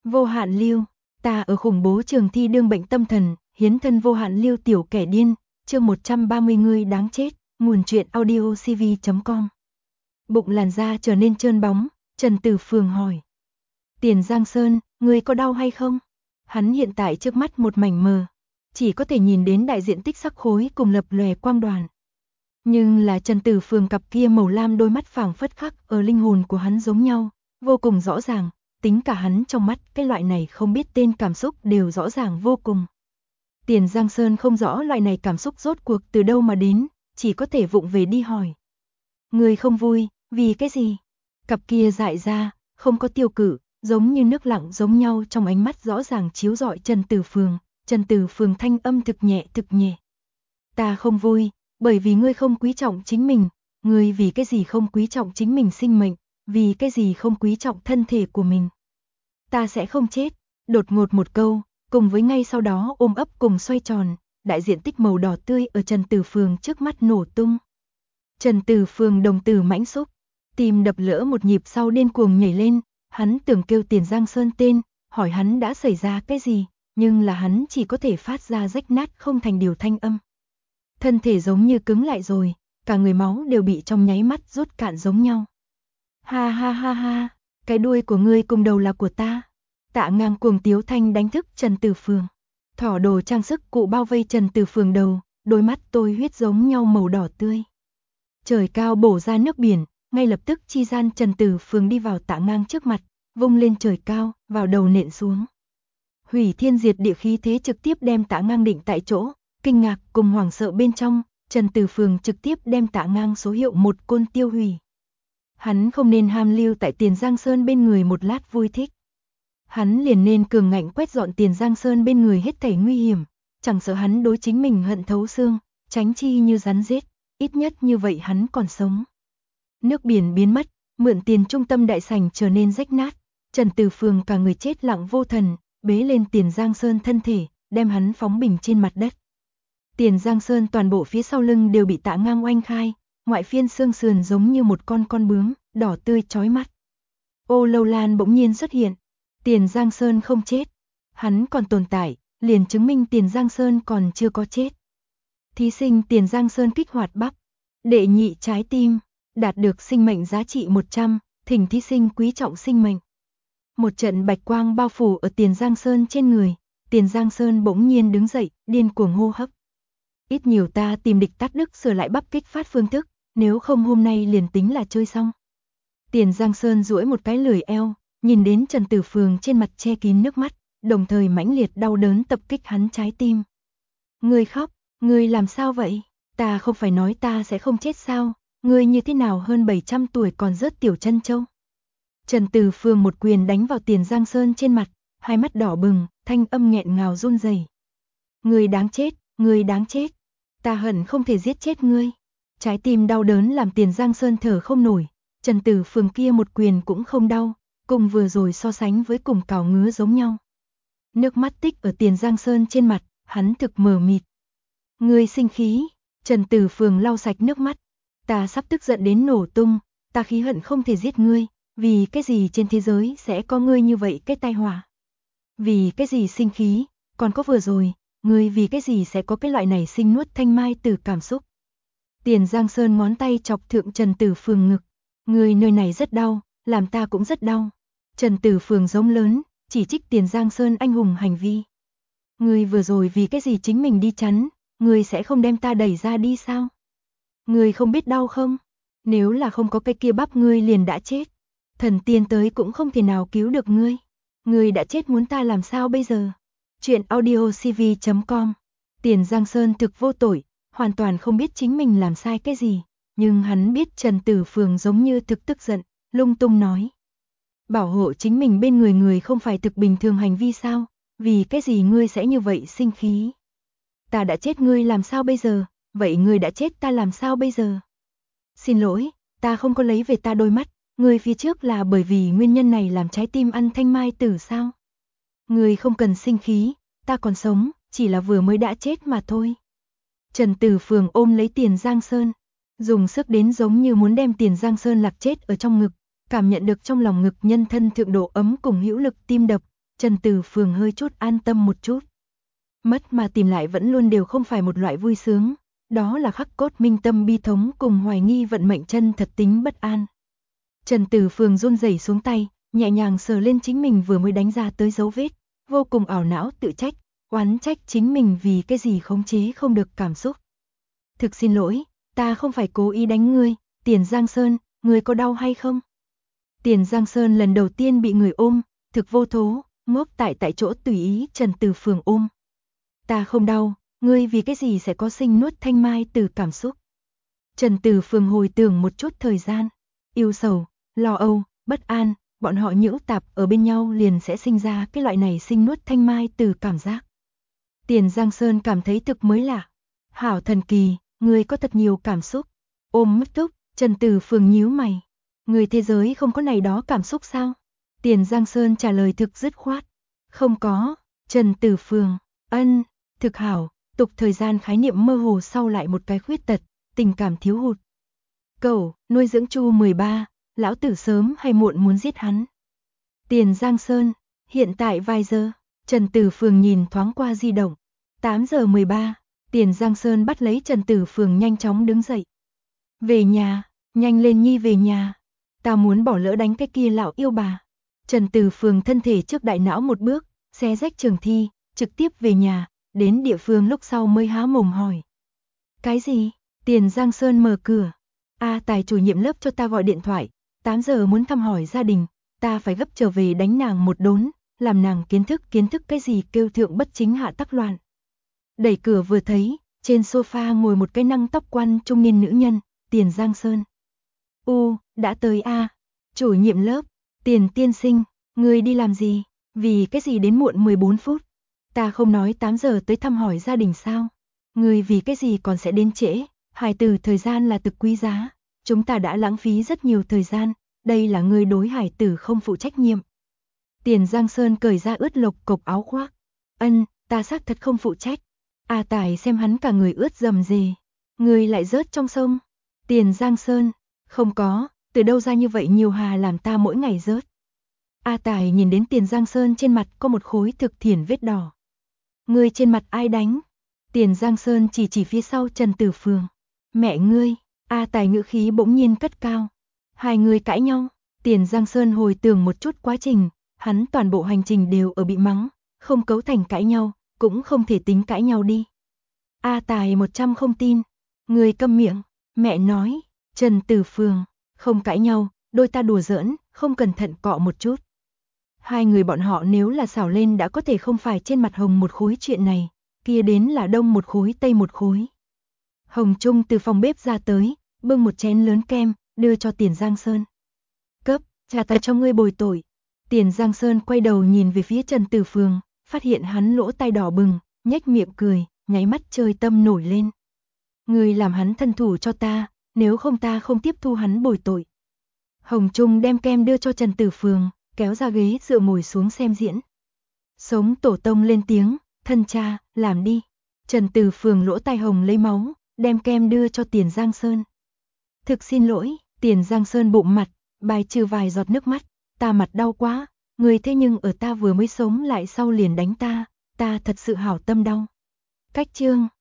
Vô hạn lưu, ta ở khủng bố trường thi đương bệnh tâm thần, hiến thân vô hạn lưu tiểu kẻ điên, chương 130 người đáng chết, nguồn truyện audio cv.com. Bụng làn da trở nên trơn bóng, Trần Tử Phường hỏi. Tiền Giang Sơn, ngươi có đau hay không? Hắn hiện tại trước mắt một mảnh mờ, chỉ có thể nhìn đến đại diện tích sắc khối cùng lập lòe quang đoàn. Nhưng là Trần Tử Phường cặp kia màu lam đôi mắt phảng phất khắc ở linh hồn của hắn giống nhau, vô cùng rõ ràng, tính cả hắn trong mắt cái loại này không biết tên cảm xúc đều rõ ràng vô cùng. Tiền Giang Sơn không rõ loại này cảm xúc rốt cuộc từ đâu mà đến, chỉ có thể vụng về đi hỏi. Người không vui, vì cái gì? Cặp kia dại ra, không có tiêu cự, giống như nước lặng giống nhau trong ánh mắt rõ ràng chiếu rọi Trần Tử Phường thanh âm thực nhẹ. Ta không vui, bởi vì ngươi không quý trọng chính mình, ngươi vì cái gì không quý trọng chính mình sinh mệnh, vì cái gì không quý trọng thân thể của mình. Ta sẽ không chết, đột ngột một câu, cùng với ngay sau đó ôm ấp cùng xoay tròn, đại diện tích màu đỏ tươi ở Trần Tử Phường trước mắt nổ tung. Trần Tử Phường đồng tử mãnh xúc, tim đập lỡ một nhịp sau điên cuồng nhảy lên, hắn tưởng kêu Tiền Giang Sơn tên, hỏi hắn đã xảy ra cái gì, nhưng là hắn chỉ có thể phát ra rách nát không thành điều thanh âm. Thân thể giống như cứng lại rồi, cả người máu đều bị trong nháy mắt rút cạn giống nhau. Ha ha ha ha, cái đuôi của ngươi cùng đầu là của ta. Tạ Ngang cuồng tiếu thanh đánh thức Trần Tử Phường. Thỏ đồ trang sức cụ bao vây Trần Tử Phường đầu, đôi mắt tôi huyết giống nhau màu đỏ tươi. Trời cao bổ ra nước biển, ngay lập tức chi gian Trần Tử Phường đi vào Tạ Ngang trước mặt, vung lên trời cao, vào đầu nện xuống. Hủy thiên diệt địa khí thế trực tiếp đem Tạ Ngang định tại chỗ, kinh ngạc cùng hoảng sợ bên trong, Trần Tử Phường trực tiếp đem Tạ Ngang số hiệu một côn tiêu hủy. Hắn không nên ham lưu tại Tiền Giang Sơn bên người một lát vui thích. Hắn liền nên cường ngạnh quét dọn Tiền Giang Sơn bên người hết thảy nguy hiểm, chẳng sợ hắn đối chính mình hận thấu xương, tránh chi như rắn rết, ít nhất như vậy hắn còn sống. Nước biển biến mất, mượn tiền trung tâm đại sảnh trở nên rách nát, Trần Tử Phường cả người chết lặng vô thần, bế lên Tiền Giang Sơn thân thể, đem hắn phóng bình trên mặt đất. Tiền Giang Sơn toàn bộ phía sau lưng đều bị Tạ Ngang oanh khai, ngoại phiên xương sườn giống như một con bướm, đỏ tươi chói mắt. Ô Lâu Lan bỗng nhiên xuất hiện, Tiền Giang Sơn không chết, hắn còn tồn tại, liền chứng minh Tiền Giang Sơn còn chưa có chết. Thí sinh Tiền Giang Sơn kích hoạt bắp, đệ nhị trái tim, đạt được sinh mệnh giá trị 100, thỉnh thí sinh quý trọng sinh mệnh. Một trận bạch quang bao phủ ở Tiền Giang Sơn trên người, Tiền Giang Sơn bỗng nhiên đứng dậy, điên cuồng hô hấp. Ít nhiều ta tìm địch tát đức sửa lại bắp kích phát phương thức, nếu không hôm nay liền tính là chơi xong. Tiền Giang Sơn duỗi một cái lười eo, nhìn đến Trần Tử Phường trên mặt che kín nước mắt, đồng thời mãnh liệt đau đớn tập kích hắn trái tim. Ngươi khóc, ngươi làm sao vậy? Ta không phải nói ta sẽ không chết sao? Ngươi như thế nào hơn 700 tuổi còn rớt tiểu chân châu? Trần Tử Phường một quyền đánh vào Tiền Giang Sơn trên mặt, hai mắt đỏ bừng, thanh âm nghẹn ngào run rẩy. Ngươi đáng chết, ngươi đáng chết. Ta hận không thể giết chết ngươi. Trái tim đau đớn làm Tiền Giang Sơn thở không nổi, Trần Tử Phường kia một quyền cũng không đau, cùng vừa rồi so sánh với cùng cào ngứa giống nhau. Nước mắt tích ở Tiền Giang Sơn trên mặt, hắn thực mờ mịt. Ngươi sinh khí, Trần Tử Phường lau sạch nước mắt. Ta sắp tức giận đến nổ tung, ta khí hận không thể giết ngươi, vì cái gì trên thế giới sẽ có ngươi như vậy cái tai họa. Vì cái gì sinh khí, còn có vừa rồi, ngươi vì cái gì sẽ có cái loại này sinh nuốt thanh mai từ cảm xúc. Tiền Giang Sơn ngón tay chọc thượng Trần Tử Phường ngực. Ngươi nơi này rất đau, làm ta cũng rất đau. Trần Tử Phường giống lớn, chỉ trích Tiền Giang Sơn anh hùng hành vi. Ngươi vừa rồi vì cái gì chính mình đi chắn, ngươi sẽ không đem ta đẩy ra đi sao? Ngươi không biết đau không? Nếu là không có cái kia bắp ngươi liền đã chết. Thần tiên tới cũng không thể nào cứu được ngươi. Ngươi đã chết muốn ta làm sao bây giờ? Chuyện audio cv.com. Tiền Giang Sơn thực vô tội, hoàn toàn không biết chính mình làm sai cái gì. Nhưng hắn biết Trần Tử Phường giống như thực tức giận, lung tung nói. Bảo hộ chính mình bên người không phải thực bình thường hành vi sao? Vì cái gì ngươi sẽ như vậy sinh khí? Ta đã chết ngươi làm sao bây giờ? Vậy ngươi đã chết ta làm sao bây giờ? Xin lỗi, ta không có lấy về ta đôi mắt, ngươi phía trước là bởi vì nguyên nhân này làm trái tim ăn thanh mai tử sao? Ngươi không cần sinh khí, ta còn sống, chỉ là vừa mới đã chết mà thôi. Trần Tử Phường ôm lấy Tiền Giang Sơn, dùng sức đến giống như muốn đem Tiền Giang Sơn lạc chết ở trong ngực, cảm nhận được trong lòng ngực nhân thân thượng độ ấm cùng hữu lực tim đập, Trần Tử Phường hơi chút an tâm một chút. Mất mà tìm lại vẫn luôn đều không phải một loại vui sướng, đó là khắc cốt minh tâm bi thống cùng hoài nghi vận mệnh chân thật tính bất an. Trần Tử Phường run rẩy xuống tay, nhẹ nhàng sờ lên chính mình vừa mới đánh ra tới dấu vết, vô cùng ảo não tự trách, oán trách chính mình vì cái gì khống chế không được cảm xúc. Thực xin lỗi, ta không phải cố ý đánh ngươi, Tiền Giang Sơn, ngươi có đau hay không? Tiền Giang Sơn lần đầu tiên bị người ôm, thực vô thố, ngốc tại chỗ tùy ý Trần Tử Phường ôm. Ta không đau, ngươi vì cái gì sẽ có sinh nuốt thanh mai từ cảm xúc. Trần Tử Phường hồi tưởng một chút thời gian, yêu sầu, lo âu, bất an, bọn họ nhữu tạp ở bên nhau liền sẽ sinh ra cái loại này sinh nuốt thanh mai từ cảm giác. Tiền Giang Sơn cảm thấy thực mới lạ. Hảo thần kỳ, ngươi có thật nhiều cảm xúc. Ôm mất túc, Trần Tử Phường nhíu mày. Người thế giới không có này đó cảm xúc sao? Tiền Giang Sơn trả lời thực dứt khoát. Không có, Trần Tử Phường, ân, thực hảo, tục thời gian khái niệm mơ hồ sau lại một cái khuyết tật, tình cảm thiếu hụt. Cậu, nuôi dưỡng Chu 13, lão tử sớm hay muộn muốn giết hắn. Tiền Giang Sơn, hiện tại vài giờ, Trần Tử Phường nhìn thoáng qua di động. 8 giờ 13, Tiền Giang Sơn bắt lấy Trần Tử Phường nhanh chóng đứng dậy. Về nhà, nhanh lên nhi về nhà. Ta muốn bỏ lỡ đánh cái kia lão yêu bà. Trần Tử Phường thân thể trước đại não một bước, xé rách trường thi, trực tiếp về nhà, đến địa phương lúc sau mới há mồm hỏi. Cái gì? Tiền Giang Sơn mở cửa. Tài chủ nhiệm lớp cho ta gọi điện thoại, 8 giờ muốn thăm hỏi gia đình, ta phải gấp trở về đánh nàng một đốn, làm nàng kiến thức cái gì kêu thượng bất chính hạ tắc loạn. Đẩy cửa vừa thấy, trên sofa ngồi một cái năng tóc quăn trung niên nữ nhân, Tiền Giang Sơn. Đã tới chủ nhiệm lớp, Tiền tiên sinh, ngươi đi làm gì, vì cái gì đến muộn 14 phút, ta không nói 8 giờ tới thăm hỏi gia đình sao, ngươi vì cái gì còn sẽ đến trễ, hài tử thời gian là thực quý giá, chúng ta đã lãng phí rất nhiều thời gian, đây là ngươi đối hài tử không phụ trách nhiệm. Tiền Giang Sơn cởi ra ướt lộc cộc áo khoác, ta xác thật không phụ trách. Tài xem hắn cả người ướt rầm rề, người lại rớt trong sông. Tiền Giang Sơn, không có, từ đâu ra như vậy nhiều hà làm ta mỗi ngày rớt. Tài nhìn đến Tiền Giang Sơn trên mặt có một khối thực thiển vết đỏ. Ngươi trên mặt ai đánh? Tiền Giang Sơn chỉ phía sau Trần Tử Phường. Mẹ ngươi, Tài ngữ khí bỗng nhiên cất cao. Hai người cãi nhau, Tiền Giang Sơn hồi tưởng một chút quá trình, hắn toàn bộ hành trình đều ở bị mắng, không cấu thành cãi nhau, cũng không thể tính cãi nhau đi. Tài 100 không tin. Người câm miệng, mẹ nói, Trần Tử Phường, không cãi nhau, đôi ta đùa giỡn, không cẩn thận cọ một chút. Hai người bọn họ nếu là xảo lên đã có thể không phải trên mặt Hồng một khối chuyện này, kia đến là đông một khối tây một khối. Hồng Trung từ phòng bếp ra tới, bưng một chén lớn kem, đưa cho Tiền Giang Sơn. Cấp, trả ta cho ngươi bồi tội. Tiền Giang Sơn quay đầu nhìn về phía Trần Tử Phường, phát hiện hắn lỗ tai đỏ bừng, nhếch miệng cười, nháy mắt chơi tâm nổi lên. Ngươi làm hắn thân thủ cho ta, nếu không ta không tiếp thu hắn bồi tội. Hồng Trung đem kem đưa cho Trần Tử Phường, kéo ra ghế dựa ngồi xuống xem diễn. Sống tổ tông lên tiếng, thân cha, làm đi. Trần Tử Phường lỗ tai hồng lấy máu, đem kem đưa cho Tiền Giang Sơn. Thực xin lỗi, Tiền Giang Sơn bụng mặt, bài trừ vài giọt nước mắt, ta mặt đau quá, người thế nhưng ở ta vừa mới sống lại sau liền đánh ta thật sự hảo tâm đau. Cách chương